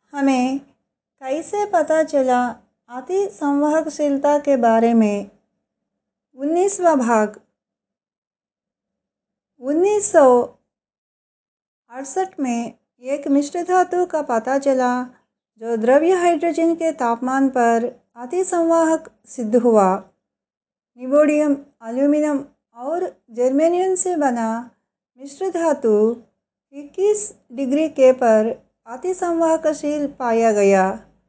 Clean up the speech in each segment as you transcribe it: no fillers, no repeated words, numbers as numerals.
हमें कैसे पता चला अति संवाहकशीलता के बारे में। 19वां भाग। 1968 में एक मिश्र धातु का पता चला जो द्रव्य हाइड्रोजन के तापमान पर अति संवाहक सिद्ध हुआ। निबोडियम, एल्यूमीनियम और जर्मेनियम से बना मिश्र धातु 21 डिग्री के पर अति संवाहकशील पाया गया।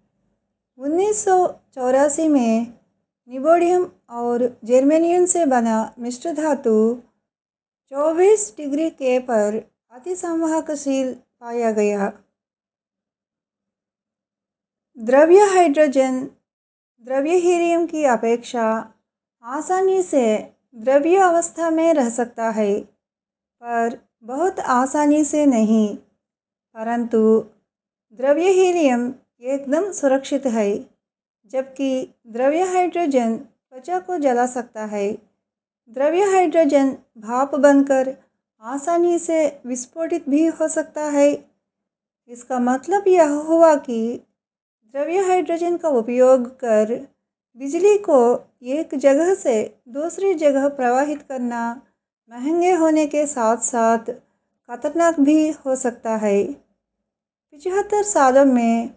1984 में निबोडियम और जर्मेनियम से बना मिश्र धातु 24 डिग्री के पर अति संवाहकशील पाया गया। द्रव्य हाइड्रोजन द्रव्य हीलियम की अपेक्षा आसानी से द्रव्य अवस्था में रह सकता है, पर बहुत आसानी से नहीं। परंतु द्रव्य हीलियम एकदम सुरक्षित है, जबकि द्रव्य हाइड्रोजन त्वचा को जला सकता है। द्रव्य हाइड्रोजन भाप बनकर आसानी से विस्फोटित भी हो सकता है। इसका मतलब यह हुआ कि द्रव्य हाइड्रोजन का उपयोग कर बिजली को एक जगह से दूसरी जगह प्रवाहित करना महंगे होने के साथ साथ खतरनाक भी हो सकता है। 75 सालों में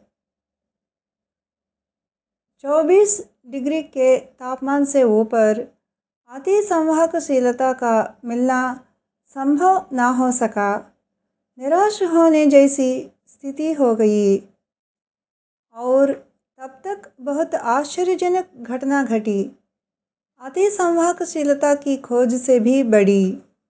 24 डिग्री के तापमान से ऊपर अति संवाहकशीलता का मिलना संभव न हो सका। निराश होने जैसी स्थिति हो गई और तब तक बहुत आश्चर्यजनक घटना घटी। अति संवाहकशीलता की खोज से भी बड़ी।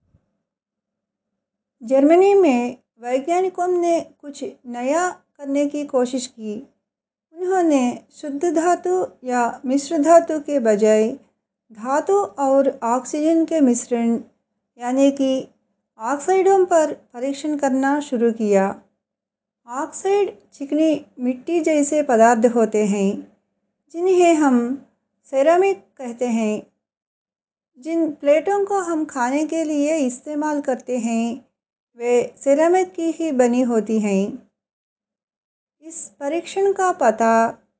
जर्मनी में वैज्ञानिकों ने कुछ नया करने की कोशिश की। उन्होंने शुद्ध धातु या मिश्र धातु के बजाय धातु और ऑक्सीजन के मिश्रण यानी कि ऑक्साइडों पर परीक्षण करना शुरू किया। ऑक्साइड चिकनी मिट्टी जैसे पदार्थ होते हैं, जिन्हें हम सेरामिक कहते हैं। जिन प्लेटों को हम खाने के लिए इस्तेमाल करते हैं, वे सेरामिक की ही बनी होती हैं। इस परीक्षण का पता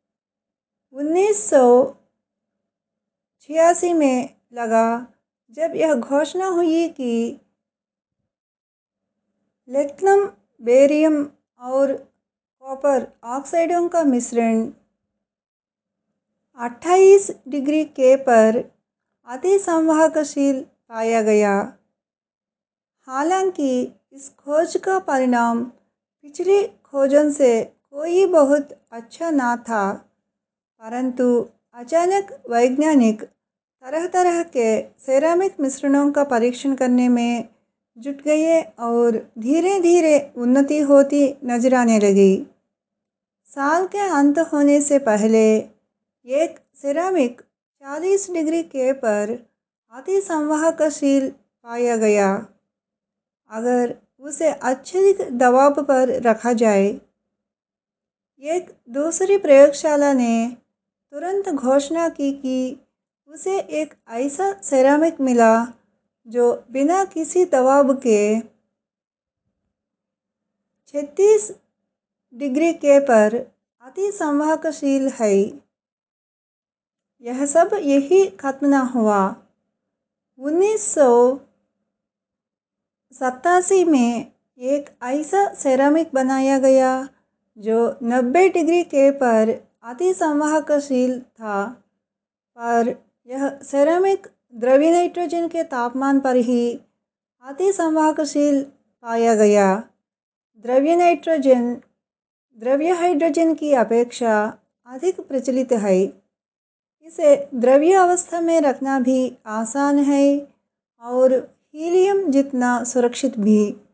1986 में लगा, जब यह घोषणा हुई कि प्लैटिनम, बेरियम और कॉपर ऑक्साइडों का मिश्रण 28 डिग्री के पर अति संवाहकशील पाया गया। हालांकि इस खोज का परिणाम पिछली खोजों से कोई बहुत अच्छा न था, परंतु अचानक वैज्ञानिक तरह तरह के सेरामिक मिश्रणों का परीक्षण करने में जुट गए और धीरे धीरे उन्नति होती नजर आने लगी। साल के अंत होने से पहले एक सेरामिक 40 डिग्री के पर अति संवाहकशील पाया गया। अगर उसे अत्यधिक दबाव पर रखा जाए। एक दूसरी प्रयोगशाला ने तुरंत घोषणा की कि उसे एक ऐसा सेरामिक मिला जो बिना किसी दबाव के 36 डिग्री के पर अति संवाहकशील है। यह सब यही खत्म न हुआ। 1987 में एक ऐसा सेरामिक बनाया गया जो 90 डिग्री के पर अति संवाहकशील था, पर यह सेरामिक द्रव्य नाइट्रोजन के तापमान पर ही अति संवाहकशील पाया गया। द्रव्य नाइट्रोजन द्रव्य हाइड्रोजन की अपेक्षा अधिक प्रचलित है। इसे द्रव्य अवस्था में रखना भी आसान है और हीलियम जितना सुरक्षित भी।